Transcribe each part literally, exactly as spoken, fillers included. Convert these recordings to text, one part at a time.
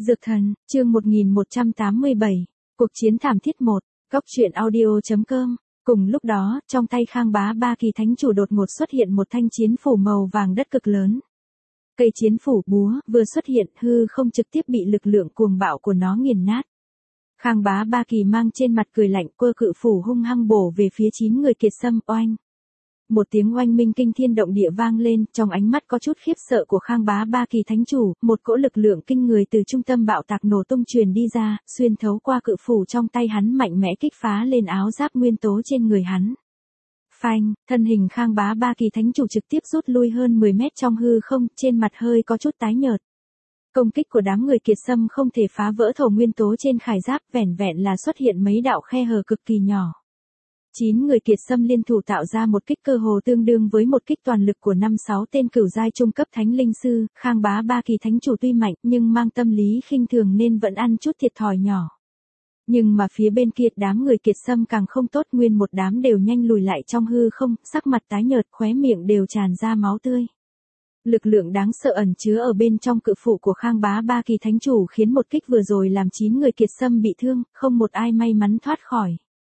Dược thần, chương một nghìn một trăm tám mươi bảy, cuộc chiến thảm thiết một, góc truyện audio.com. Cùng lúc đó, trong tay Khang Bá Ba Kỳ Thánh Chủ đột ngột xuất hiện một thanh chiến phủ màu vàng đất cực lớn. Cây chiến phủ búa vừa xuất hiện, hư không trực tiếp bị lực lượng cuồng bạo của nó nghiền nát. Khang Bá Ba Kỳ mang trên mặt cười lạnh, quơ cự phủ hung hăng bổ về phía chín người Kiệt Sâm. Oanh! Một tiếng oanh minh kinh thiên động địa vang lên, trong ánh mắt có chút khiếp sợ của Khang Bá Ba Kỳ Thánh Chủ, một cỗ lực lượng kinh người từ trung tâm bạo tạc nổ tung truyền đi ra, xuyên thấu qua cự phủ trong tay hắn mạnh mẽ kích phá lên áo giáp nguyên tố trên người hắn. Phanh, thân hình Khang Bá Ba Kỳ Thánh Chủ trực tiếp rút lui hơn mười mét trong hư không, trên mặt hơi có chút tái nhợt. Công kích của đám người Kiệt Sâm không thể phá vỡ thổ nguyên tố trên khải giáp, vẻn vẹn là xuất hiện mấy đạo khe hở cực kỳ nhỏ. Chín người Kiệt Sâm liên thủ tạo ra một kích cơ hồ tương đương với một kích toàn lực của năm sáu tên cửu giai trung cấp thánh linh sư. Khang Bá Ba Kỳ Thánh Chủ tuy mạnh nhưng mang tâm lý khinh thường nên vẫn ăn chút thiệt thòi nhỏ. Nhưng mà phía bên kia đám người Kiệt Sâm càng không tốt, nguyên một đám đều nhanh lùi lại trong hư không, sắc mặt tái nhợt, khóe miệng đều tràn ra máu tươi. Lực lượng đáng sợ ẩn chứa ở bên trong cự phủ của Khang Bá Ba Kỳ Thánh Chủ khiến một kích vừa rồi làm chín người Kiệt Sâm bị thương, không một ai may mắn thoát khỏi.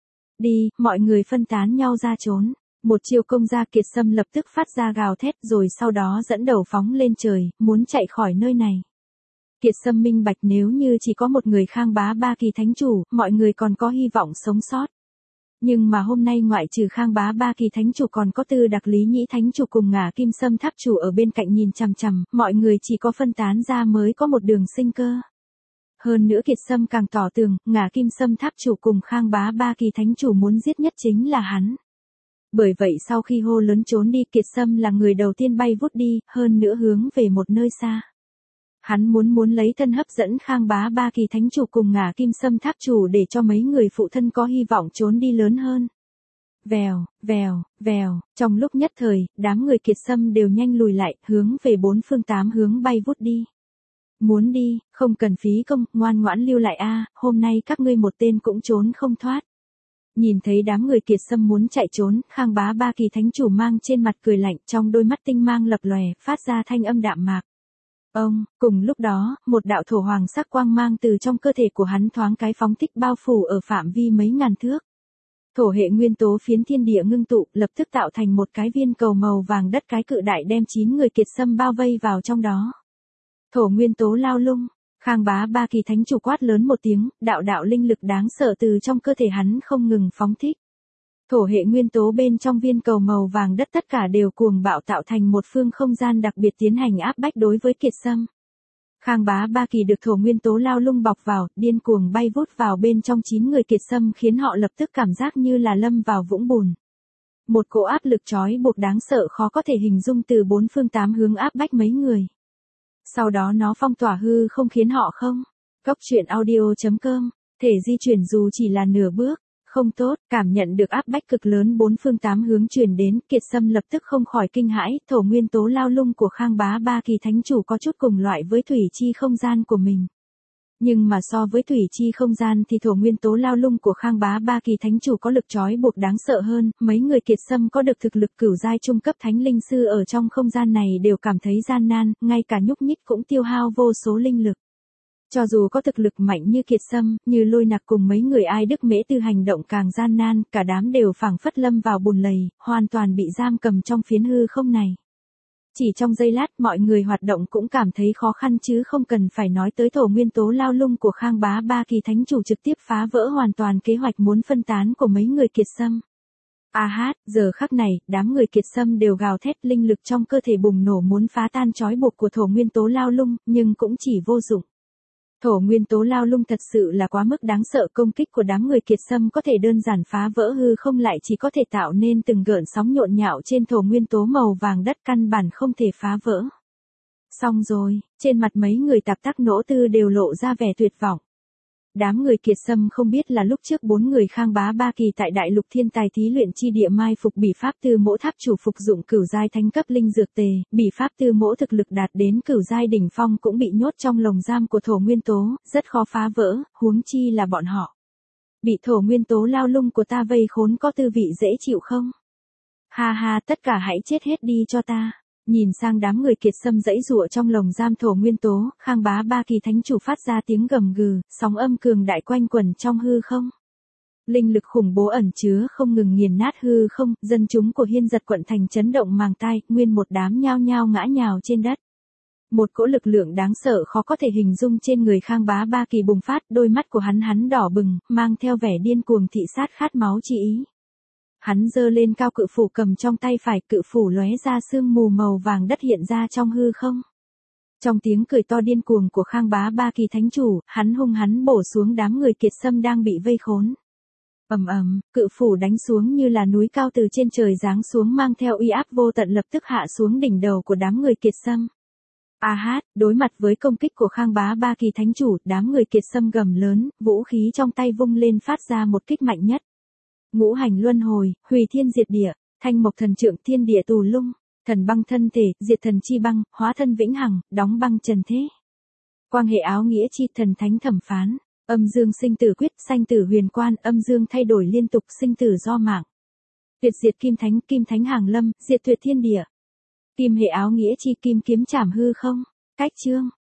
Đi, mọi người phân tán nhau ra trốn. Một chiêu công ra, Kiệt Sâm lập tức phát ra gào thét rồi sau đó dẫn đầu phóng lên trời, muốn chạy khỏi nơi này. Kiệt Sâm minh bạch nếu như chỉ có một người Khang Bá Ba Kỳ Thánh Chủ, mọi người còn có hy vọng sống sót. Nhưng mà hôm nay ngoại trừ Khang Bá Ba Kỳ Thánh Chủ còn có Tư Đặc Lý Nhĩ Thánh Chủ cùng Ngả Kim Sâm Tháp Chủ ở bên cạnh nhìn chằm chằm, mọi người chỉ có phân tán ra mới có một đường sinh cơ. Hơn nữa Kiệt Sâm càng tỏ tường, Ngả Kim Sâm Tháp Chủ cùng Khang Bá Ba Kỳ Thánh Chủ muốn giết nhất chính là hắn. Bởi vậy sau khi hô lớn trốn đi, Kiệt Sâm là người đầu tiên bay vút đi, hơn nữa hướng về một nơi xa. Hắn muốn muốn lấy thân hấp dẫn Khang Bá Ba Kỳ Thánh Chủ cùng Ngả Kim Sâm Tháp Chủ để cho mấy người phụ thân có hy vọng trốn đi lớn hơn. Vèo, vèo, vèo, trong lúc nhất thời, đám người Kiệt Sâm đều nhanh lùi lại, hướng về bốn phương tám hướng bay vút đi. Muốn đi, không cần phí công, ngoan ngoãn lưu lại a, hôm nay các ngươi một tên cũng trốn không thoát. Nhìn thấy đám người Kiệt Sâm muốn chạy trốn, Khang Bá Ba Kỳ Thánh Chủ mang trên mặt cười lạnh, trong đôi mắt tinh mang lập lòe, phát ra thanh âm đạm mạc. Ông, cùng lúc đó, một đạo thổ hoàng sắc quang mang từ trong cơ thể của hắn thoáng cái phóng thích bao phủ ở phạm vi mấy ngàn thước. Thổ hệ nguyên tố phiến thiên địa ngưng tụ, lập tức tạo thành một cái viên cầu màu vàng đất cái cự đại đem chín người Kiệt Sâm bao vây vào trong đó. Thổ nguyên tố lao lung, Khang Bá Ba Kỳ Thánh Chủ quát lớn một tiếng, đạo đạo linh lực đáng sợ từ trong cơ thể hắn không ngừng phóng thích. Thổ hệ nguyên tố bên trong viên cầu màu vàng đất tất cả đều cuồng bạo tạo thành một phương không gian đặc biệt tiến hành áp bách đối với Kiệt Sâm. Khang Bá Ba Kỳ được thổ nguyên tố lao lung bọc vào, điên cuồng bay vút vào bên trong chín người Kiệt Sâm khiến họ lập tức cảm giác như là lâm vào vũng bùn. Một cỗ áp lực trói buộc đáng sợ khó có thể hình dung từ bốn phương tám hướng áp bách mấy người. Sau đó nó phong tỏa hư không khiến họ không. Góc truyện audio.com, thể di chuyển dù chỉ là nửa bước. Không tốt, cảm nhận được áp bách cực lớn bốn phương tám hướng truyền đến, Kiệt Sâm lập tức không khỏi kinh hãi, thổ nguyên tố lao lung của Khang Bá Ba Kỳ Thánh Chủ có chút cùng loại với thủy chi không gian của mình. Nhưng mà so với thủy chi không gian thì thổ nguyên tố lao lung của Khang Bá Ba Kỳ Thánh Chủ có lực trói buộc đáng sợ hơn, mấy người Kiệt Sâm có được thực lực cửu giai trung cấp thánh linh sư ở trong không gian này đều cảm thấy gian nan, ngay cả nhúc nhích cũng tiêu hao vô số linh lực. Cho dù có thực lực mạnh như Kiệt Sâm, như Lôi Nặc cùng mấy người Ai Đức Mễ Tư hành động càng gian nan, cả đám đều phảng phất lâm vào bùn lầy, hoàn toàn bị giam cầm trong phiến hư không này. Chỉ trong giây lát mọi người hoạt động cũng cảm thấy khó khăn chứ không cần phải nói tới thổ nguyên tố lao lung của Khang Bá Ba Kỳ Thánh Chủ trực tiếp phá vỡ hoàn toàn kế hoạch muốn phân tán của mấy người Kiệt Sâm. A hát, giờ khắc này, đám người Kiệt Sâm đều gào thét, linh lực trong cơ thể bùng nổ muốn phá tan trói buộc của thổ nguyên tố lao lung, nhưng cũng chỉ vô dụng. Thổ nguyên tố lao lung thật sự là quá mức đáng sợ, công kích của đám người Kiệt Sâm có thể đơn giản phá vỡ hư không lại chỉ có thể tạo nên từng gợn sóng nhộn nhạo trên thổ nguyên tố màu vàng đất căn bản không thể phá vỡ. Xong rồi, trên mặt mấy người Tạp Tắc Nỗ Tư đều lộ ra vẻ tuyệt vọng. Đám người Kiệt Sâm không biết là lúc trước bốn người Khang Bá Ba Kỳ tại Đại Lục Thiên Tài thí luyện chi địa mai phục Bỉ Pháp Tư Mỗ Tháp Chủ phục dụng cửu giai thánh cấp linh dược tề, Bỉ Pháp Tư Mỗ thực lực đạt đến cửu giai đỉnh phong cũng bị nhốt trong lồng giam của thổ nguyên tố, rất khó phá vỡ, huống chi là bọn họ. Bị thổ nguyên tố lao lung của ta vây khốn có tư vị dễ chịu không? Ha ha, tất cả hãy chết hết đi cho ta. Nhìn sang đám người kiệt sâm dãy dụa trong lồng giam thổ nguyên tố, Khang Bá Ba Kỳ Thánh Chủ phát ra tiếng gầm gừ, sóng âm cường đại quanh quẩn trong hư không. Linh lực khủng bố ẩn chứa không ngừng nghiền nát hư không, dân chúng của Hiên Giật quận thành chấn động màng tai, nguyên một đám nhao nhao ngã nhào trên đất. Một cỗ lực lượng đáng sợ khó có thể hình dung trên người Khang Bá Ba Kỳ bùng phát, đôi mắt của hắn hắn đỏ bừng, mang theo vẻ điên cuồng thị sát khát máu chi ý. Hắn giơ lên cao cự phủ cầm trong tay phải, cự phủ lóe ra sương mù màu vàng đất hiện ra trong hư không. Trong tiếng cười to điên cuồng của Khang Bá Ba Kỳ Thánh Chủ, hắn hung hắn bổ xuống đám người kiệt sâm đang bị vây khốn. Ầm ầm, cự phủ đánh xuống như là núi cao từ trên trời giáng xuống mang theo uy áp vô tận lập tức hạ xuống đỉnh đầu của đám người kiệt sâm. A hát, đối mặt với công kích của Khang Bá Ba Kỳ Thánh Chủ, đám người kiệt sâm gầm lớn, vũ khí trong tay vung lên phát ra một kích mạnh nhất. Ngũ hành luân hồi, hủy thiên diệt địa, thanh mộc thần trượng, thiên địa tù lung, thần băng thân thể, diệt thần chi băng, hóa thân vĩnh hằng, đóng băng trần thế. Quang hệ áo nghĩa chi, thần thánh thẩm phán, âm dương sinh tử quyết, sanh tử huyền quan, âm dương thay đổi liên tục, sinh tử do mạng. Tuyệt diệt kim thánh, kim thánh hàng lâm, diệt tuyệt thiên địa. Kim hệ áo nghĩa chi, kim kiếm trảm hư không. Cách chương